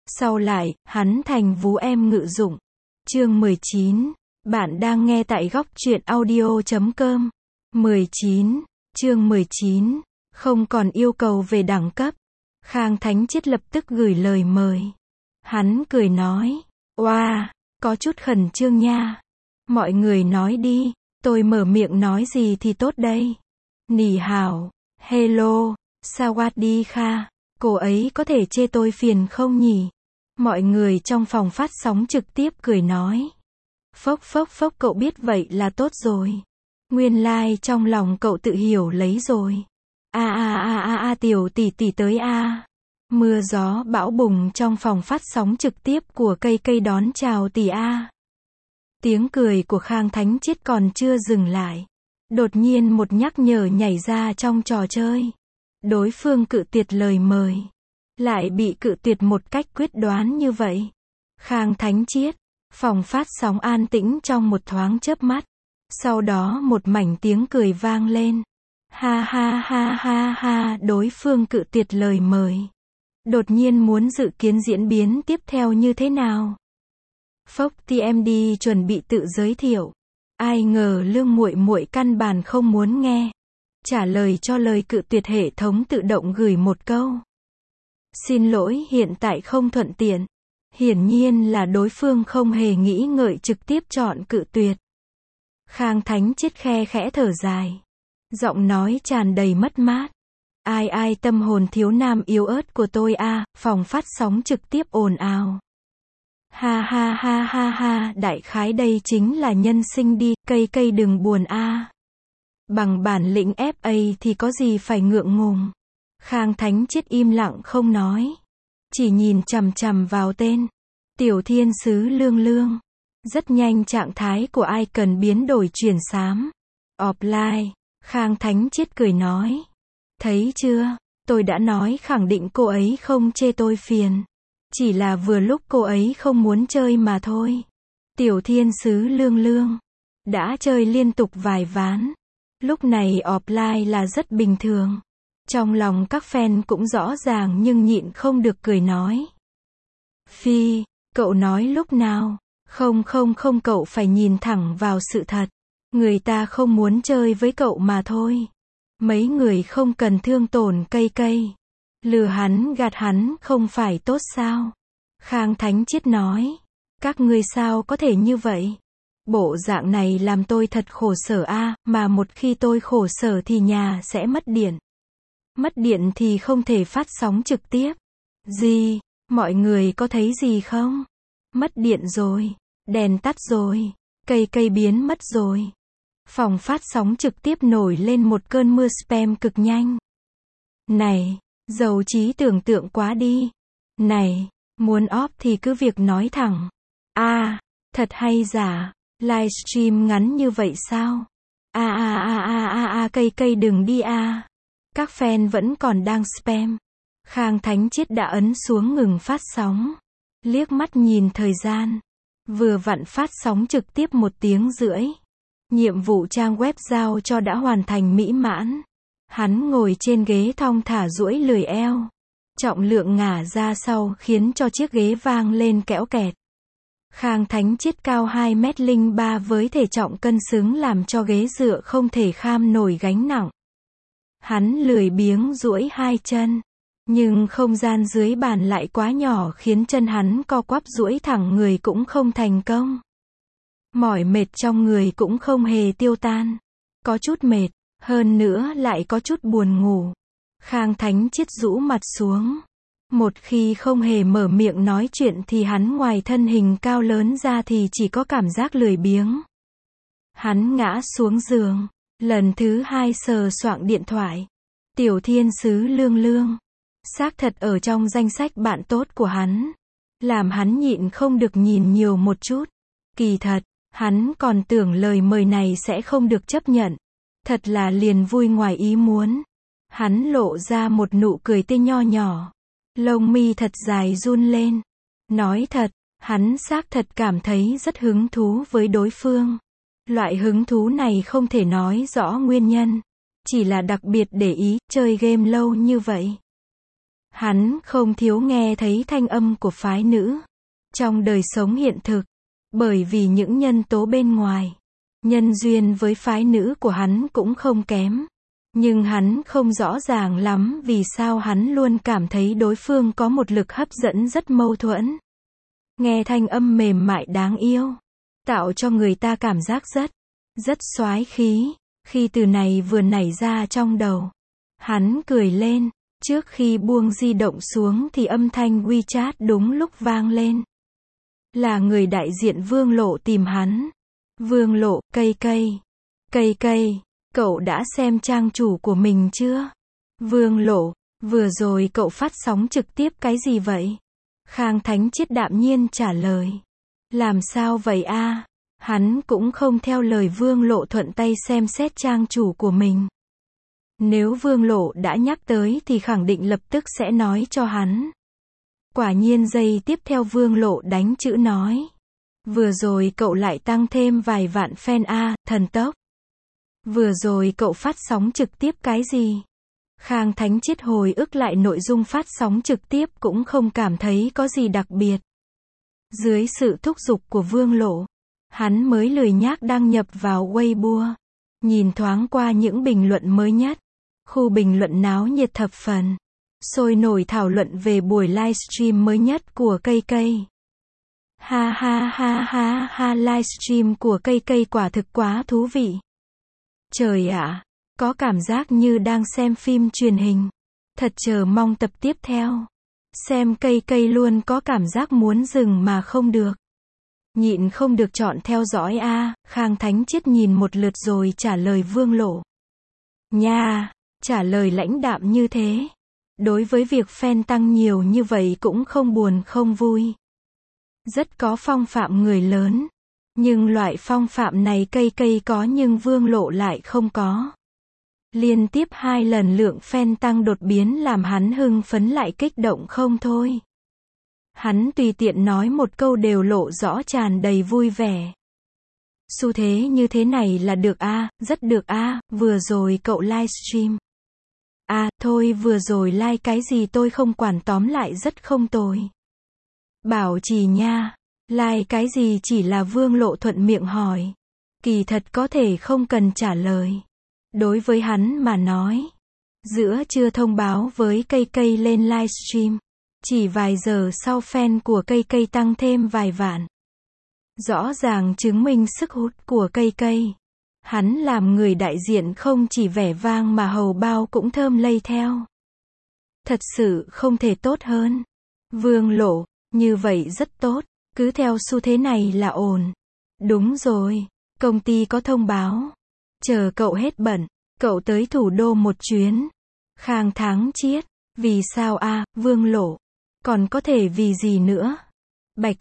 Sau lại, hắn thành vú em ngự dụng. Chương 19. Bạn đang nghe tại góc truyện audio.com. 19. Chương 19. Không còn yêu cầu về đẳng cấp. Khang Thánh Triết lập tức gửi lời mời. Hắn cười nói, oa, có chút khẩn trương nha. Mọi người nói đi, tôi mở miệng nói gì thì tốt đây. Nì hào, hello, sawadee-kha, cô ấy có thể chê tôi phiền không nhỉ? Mọi người trong phòng phát sóng trực tiếp cười nói. Phốc phốc phốc, cậu biết vậy là tốt rồi. Nguyên lai trong lòng cậu tự hiểu lấy rồi. Tiểu tỷ tỷ tới a. Mưa gió bão bùng trong phòng phát sóng trực tiếp của cây cây đón chào tỷ a. Tiếng cười của Khang Thánh Triết còn chưa dừng lại. Đột nhiên một nhắc nhở nhảy ra trong trò chơi. Đối phương cự tuyệt lời mời. Lại bị cự tuyệt một cách quyết đoán như vậy. Khang Thánh Triết. Phòng phát sóng an tĩnh trong một thoáng chớp mắt. Sau đó một mảnh tiếng cười vang lên. Ha ha ha ha ha, đối phương cự tuyệt lời mời. Đột nhiên muốn dự kiến diễn biến tiếp theo như thế nào? Phốc TMD chuẩn bị tự giới thiệu. Ai ngờ Lương muội muội căn bản không muốn nghe. Trả lời cho lời cự tuyệt, hệ thống tự động gửi một câu. Xin lỗi, hiện tại không thuận tiện. Hiển nhiên là đối phương không hề nghĩ ngợi trực tiếp chọn cự tuyệt. Khang Thánh Triết khe khẽ thở dài. Giọng nói tràn đầy mất mát. Ai tâm hồn thiếu nam yếu ớt của tôi a. Phòng phát sóng trực tiếp ồn ào. Ha ha ha ha ha, đại khái đây chính là nhân sinh đi, cây cây đừng buồn a. Bằng bản lĩnh FA thì có gì phải ngượng ngùng. Khang Thánh Triết im lặng không nói. Chỉ nhìn chằm chằm vào tên. Tiểu thiên sứ Lương Lương. Rất nhanh trạng thái của icon biến đổi chuyển xám. Offline. Khang Thánh Triết cười nói. Thấy chưa, tôi đã nói khẳng định cô ấy không chê tôi phiền. Chỉ là vừa lúc cô ấy không muốn chơi mà thôi. Tiểu thiên sứ Lương Lương. Đã chơi liên tục vài ván. Lúc này offline là rất bình thường. Trong lòng các fan cũng rõ ràng nhưng nhịn không được cười nói. Phi, cậu nói lúc nào? Không, cậu phải nhìn thẳng vào sự thật. Người ta không muốn chơi với cậu mà thôi. Mấy người không cần thương tổn cây cây. Lừa hắn gạt hắn không phải tốt sao? Khang Thánh Triết nói. Các ngươi sao có thể như vậy? Bộ dạng này làm tôi thật khổ sở a, mà một khi tôi khổ sở thì nhà sẽ mất điện. Mất điện thì không thể phát sóng trực tiếp. Gì? Mọi người có thấy gì không? Mất điện rồi. Đèn tắt rồi. Cây cây biến mất rồi. Phòng phát sóng trực tiếp nổi lên một cơn mưa spam cực nhanh. Này, giàu trí tưởng tượng quá đi. Này, muốn off thì cứ việc nói thẳng. Thật hay giả? Livestream ngắn như vậy sao? Cây cây đừng đi a. Các fan vẫn còn đang spam. Khang Thánh Triết đã ấn xuống ngừng phát sóng. Liếc mắt nhìn thời gian. Vừa vặn phát sóng trực tiếp 1 tiếng rưỡi. Nhiệm vụ trang web giao cho đã hoàn thành mỹ mãn. Hắn ngồi trên ghế thong thả duỗi lười eo. Trọng lượng ngả ra sau khiến cho chiếc ghế vang lên kẽo kẹt. Khang Thánh Triết cao 2m03 với thể trọng cân xứng làm cho ghế dựa không thể kham nổi gánh nặng. Hắn lười biếng duỗi 2 chân. Nhưng không gian dưới bàn lại quá nhỏ khiến chân hắn co quắp duỗi thẳng người cũng không thành công. Mỏi mệt trong người cũng không hề tiêu tan. Có chút mệt, hơn nữa lại có chút buồn ngủ. Khang Thánh Triết rũ mặt xuống. Một khi không hề mở miệng nói chuyện thì hắn ngoài thân hình cao lớn ra thì chỉ có cảm giác lười biếng. Hắn ngã xuống giường. Lần thứ 2 sờ soạng điện thoại. Tiểu thiên sứ Lương Lương. Xác thật ở trong danh sách bạn tốt của hắn. Làm hắn nhịn không được nhìn nhiều một chút. Kỳ thật, hắn còn tưởng lời mời này sẽ không được chấp nhận. Thật là liền vui ngoài ý muốn. Hắn lộ ra một nụ cười tê nho nhỏ. Lông mi thật dài run lên. Nói thật, hắn xác thật cảm thấy rất hứng thú với đối phương. Loại hứng thú này không thể nói rõ nguyên nhân. Chỉ là đặc biệt để ý, chơi game lâu như vậy. Hắn không thiếu nghe thấy thanh âm của phái nữ. Trong đời sống hiện thực, bởi vì những nhân tố bên ngoài, nhân duyên với phái nữ của hắn cũng không kém. Nhưng hắn không rõ ràng lắm vì sao hắn luôn cảm thấy đối phương có một lực hấp dẫn rất mâu thuẫn. Nghe thanh âm mềm mại đáng yêu, tạo cho người ta cảm giác rất soái khí. Khi từ này vừa nảy ra trong đầu, hắn cười lên. Trước khi buông di động xuống thì âm thanh WeChat đúng lúc vang lên. Là người đại diện Vương Lộ tìm hắn. Vương Lộ, Cây, cậu đã xem trang chủ của mình chưa? Vương Lộ, vừa rồi cậu phát sóng trực tiếp cái gì vậy? Khang Thánh Triết đạm nhiên trả lời. Làm sao vậy a? Hắn cũng không theo lời Vương Lộ thuận tay xem xét trang chủ của mình. Nếu Vương Lộ đã nhắc tới thì khẳng định lập tức sẽ nói cho hắn. Quả nhiên giây tiếp theo Vương Lộ đánh chữ nói. Vừa rồi cậu lại tăng thêm vài vạn fan a, thần tốc. Vừa rồi cậu phát sóng trực tiếp cái gì? Khang Thánh Triết hồi ức lại nội dung phát sóng trực tiếp cũng không cảm thấy có gì đặc biệt. Dưới sự thúc giục của Vương Lộ, hắn mới lười nhác đăng nhập vào Weibo. Nhìn thoáng qua những bình luận mới nhất. Khu bình luận náo nhiệt thập phần. Sôi nổi thảo luận về buổi livestream mới nhất của Cây. Ha, livestream của Cây quả thực quá thú vị. Trời ạ, có cảm giác như đang xem phim truyền hình. Thật chờ mong tập tiếp theo. Xem Cây luôn có cảm giác muốn dừng mà không được. Nhịn không được chọn theo dõi a. Khang Thánh Triết nhìn một lượt rồi trả lời Vương Lộ. Nha, trả lời lãnh đạm như thế. Đối với việc fan tăng nhiều như vậy cũng không buồn không vui. Rất có phong phạm người lớn. Nhưng loại phong phạm này Cây có nhưng Vương Lộ lại không có. Liên tiếp 2 lần lượng fan tăng đột biến làm hắn hưng phấn lại kích động không thôi. Hắn tùy tiện nói một câu đều lộ rõ tràn đầy vui vẻ. Xu thế như thế này là được a, rất được a, vừa rồi cậu livestream. Thôi vừa rồi like cái gì tôi không quản, tóm lại rất không tồi. Bảo trì nha, like cái gì chỉ là Vương Lộ thuận miệng hỏi. Kỳ thật có thể không cần trả lời. Đối với hắn mà nói, giữa trưa thông báo với Cây lên livestream. Chỉ vài giờ sau fan của Cây tăng thêm vài vạn. Rõ ràng chứng minh sức hút của Cây. Hắn làm người đại diện không chỉ vẻ vang mà hầu bao cũng thơm lây theo. Thật sự không thể tốt hơn. Vương Lộ, như vậy rất tốt, cứ theo xu thế này là ổn. Đúng rồi, công ty có thông báo. Chờ cậu hết bận, cậu tới thủ đô một chuyến. Khang Thánh Triết, vì sao a, Vương Lộ? Còn có thể vì gì nữa? Bạch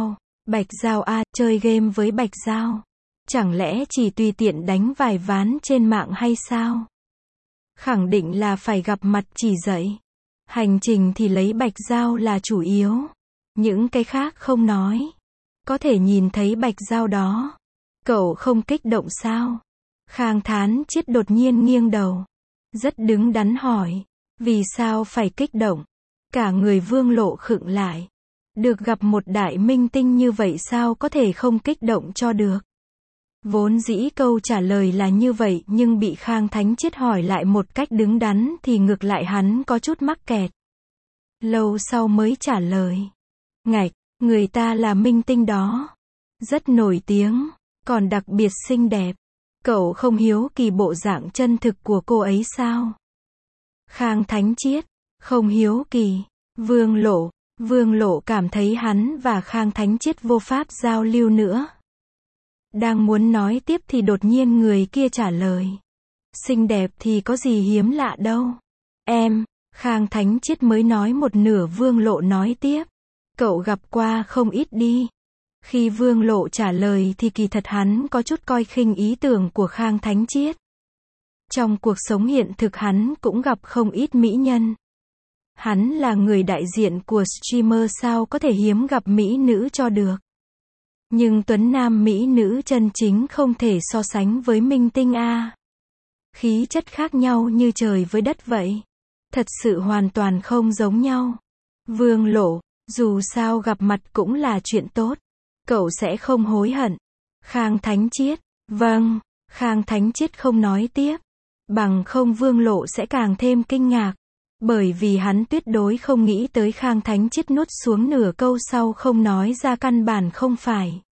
Giao a, chơi game với Bạch Giao. Chẳng lẽ chỉ tùy tiện đánh vài ván trên mạng hay sao? Khẳng định là phải gặp mặt chỉ dạy. Hành trình thì lấy Bạch Giao là chủ yếu. Những cái khác không nói. Có thể nhìn thấy Bạch Giao đó. Cậu không kích động sao? Khang Thánh Triết đột nhiên nghiêng đầu. Rất đứng đắn hỏi. Vì sao phải kích động? Cả người Vương Lộ khựng lại. Được gặp một đại minh tinh như vậy sao có thể không kích động cho được? Vốn dĩ câu trả lời là như vậy nhưng bị Khang Thánh Triết hỏi lại một cách đứng đắn thì ngược lại hắn có chút mắc kẹt. Lâu sau mới trả lời. Ngạch, người ta là minh tinh đó. Rất nổi tiếng, còn đặc biệt xinh đẹp. Cậu không hiếu kỳ bộ dạng chân thực của cô ấy sao? Khang Thánh Triết, không hiếu kỳ. Vương Lộ cảm thấy hắn và Khang Thánh Triết vô pháp giao lưu nữa. Đang muốn nói tiếp thì đột nhiên người kia trả lời. Xinh đẹp thì có gì hiếm lạ đâu. Khang Thánh Triết mới nói một nửa Vương Lộ nói tiếp. Cậu gặp qua không ít đi. Khi Vương Lộ trả lời thì kỳ thật hắn có chút coi khinh ý tưởng của Khang Thánh Triết. Trong cuộc sống hiện thực hắn cũng gặp không ít mỹ nhân. Hắn là người đại diện của streamer sao có thể hiếm gặp mỹ nữ cho được. Nhưng tuấn nam mỹ nữ chân chính không thể so sánh với minh tinh a. Khí chất khác nhau như trời với đất vậy. Thật sự hoàn toàn không giống nhau. Vương Lộ, dù sao gặp mặt cũng là chuyện tốt. Cậu sẽ không hối hận. Khang Thánh Triết, vâng, Khang Thánh Triết không nói tiếp. Bằng không Vương Lộ sẽ càng thêm kinh ngạc. Bởi vì hắn tuyệt đối không nghĩ tới Khang Thánh Triết nuốt xuống nửa câu sau không nói ra căn bản không phải.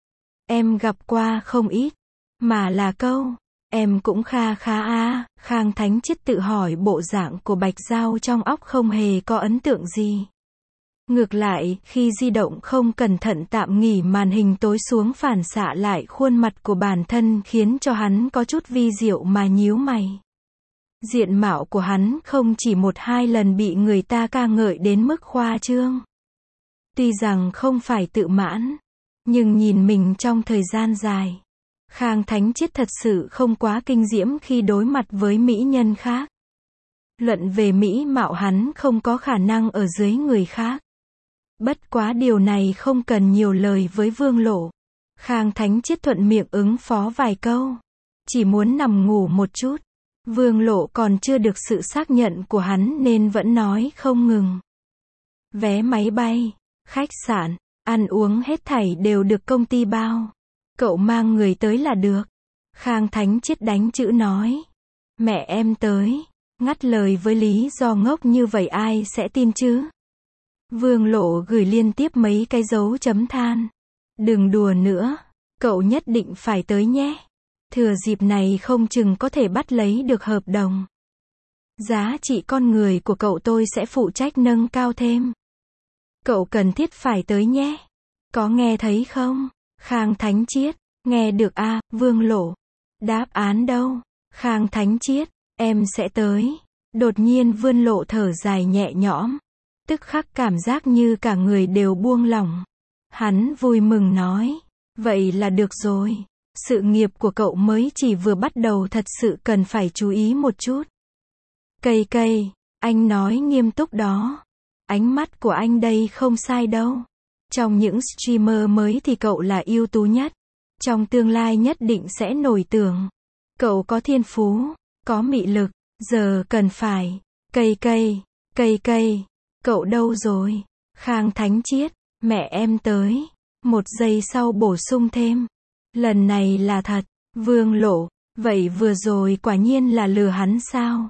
Em gặp qua không ít, mà là câu, em cũng kha khá a. Khang Thánh Triết tự hỏi bộ dạng của Bạch Giao trong óc không hề có ấn tượng gì. Ngược lại, khi di động không cẩn thận tạm nghỉ màn hình tối xuống phản xạ lại khuôn mặt của bản thân khiến cho hắn có chút vi diệu mà nhíu mày. Diện mạo của hắn không chỉ một hai lần bị người ta ca ngợi đến mức khoa trương. Tuy rằng không phải tự mãn, nhưng nhìn mình trong thời gian dài, Khang Thánh Triết thật sự không quá kinh diễm khi đối mặt với mỹ nhân khác. Luận về mỹ mạo hắn không có khả năng ở dưới người khác. Bất quá điều này không cần nhiều lời với Vương Lộ. Khang Thánh Triết thuận miệng ứng phó vài câu. Chỉ muốn nằm ngủ một chút. Vương Lộ còn chưa được sự xác nhận của hắn nên vẫn nói không ngừng. Vé máy bay, khách sạn, ăn uống hết thảy đều được công ty bao. Cậu mang người tới là được. Khang Thánh Triết đánh chữ nói. Mẹ em tới. Ngắt lời với lý do ngốc như vậy ai sẽ tin chứ? Vương Lộ gửi liên tiếp mấy cái dấu chấm than. Đừng đùa nữa. Cậu nhất định phải tới nhé. Thừa dịp này không chừng có thể bắt lấy được hợp đồng. Giá trị con người của cậu tôi sẽ phụ trách nâng cao thêm. Cậu cần thiết phải tới nhé. Có nghe thấy không? Khang Thánh Triết. Nghe được a. Vương Lộ. Đáp án đâu? Khang Thánh Triết. Em sẽ tới. Đột nhiên Vương Lộ thở dài nhẹ nhõm. Tức khắc cảm giác như cả người đều buông lỏng. Hắn vui mừng nói. Vậy là được rồi. Sự nghiệp của cậu mới chỉ vừa bắt đầu thật sự cần phải chú ý một chút. Cây, anh nói nghiêm túc đó. Ánh mắt của anh đây không sai đâu. Trong những streamer mới thì cậu là ưu tú nhất. Trong tương lai nhất định sẽ nổi tiếng. Cậu có thiên phú, có mị lực, giờ cần phải. Cây, cậu đâu rồi? Khang Thánh Triết, mẹ em tới. Một giây sau bổ sung thêm. Lần này là thật. Vương Lộ, vậy vừa rồi quả nhiên là lừa hắn sao?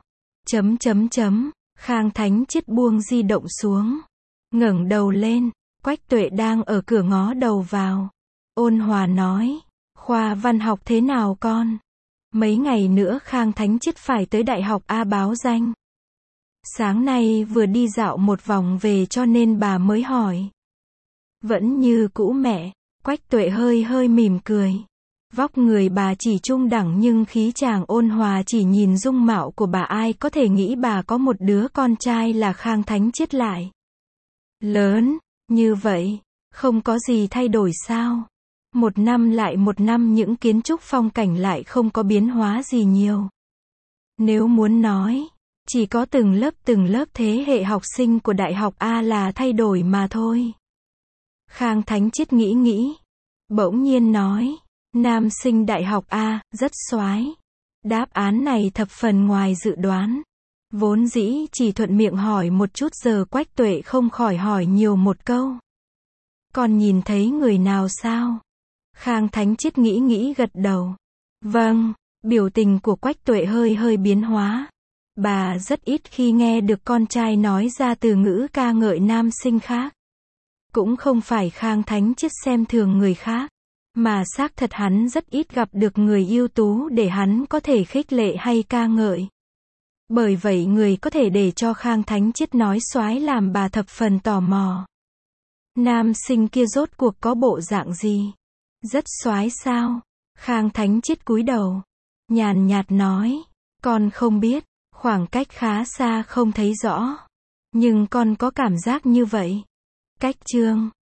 Khang Thánh Triết buông di động xuống. Ngẩng đầu lên, Quách Tuệ đang ở cửa ngó đầu vào. Ôn hòa nói, khoa văn học thế nào con? Mấy ngày nữa Khang Thánh Triết phải tới Đại học A báo danh. Sáng nay vừa đi dạo một vòng về cho nên bà mới hỏi. Vẫn như cũ mẹ. Quách Tuệ hơi mỉm cười. Vóc người bà chỉ trung đẳng nhưng khí chàng ôn hòa, chỉ nhìn dung mạo của bà ai có thể nghĩ bà có một đứa con trai là Khang Thánh Triết lại. Lớn, như vậy, không có gì thay đổi sao? Một năm lại một năm những kiến trúc phong cảnh lại không có biến hóa gì nhiều. Nếu muốn nói, chỉ có từng lớp thế hệ học sinh của Đại học A là thay đổi mà thôi. Khang Thánh Triết nghĩ. Bỗng nhiên nói. Nam sinh Đại học A, rất xoái. Đáp án này thập phần ngoài dự đoán. Vốn dĩ chỉ thuận miệng hỏi một chút, giờ Quách Tuệ không khỏi hỏi nhiều một câu. Còn nhìn thấy người nào sao? Khang Thánh Triết nghĩ gật đầu. Vâng, biểu tình của Quách Tuệ hơi biến hóa. Bà rất ít khi nghe được con trai nói ra từ ngữ ca ngợi nam sinh khác. Cũng không phải Khang Thánh Triết xem thường người khác, mà xác thật hắn rất ít gặp được người ưu tú để hắn có thể khích lệ hay ca ngợi. Bởi vậy người có thể để cho Khang Thánh Triết nói xoái làm bà thập phần tò mò. Nam sinh kia rốt cuộc có bộ dạng gì? Rất xoái sao? Khang Thánh Triết cúi đầu, nhàn nhạt nói, con không biết, khoảng cách khá xa không thấy rõ, nhưng con có cảm giác như vậy. Cách chương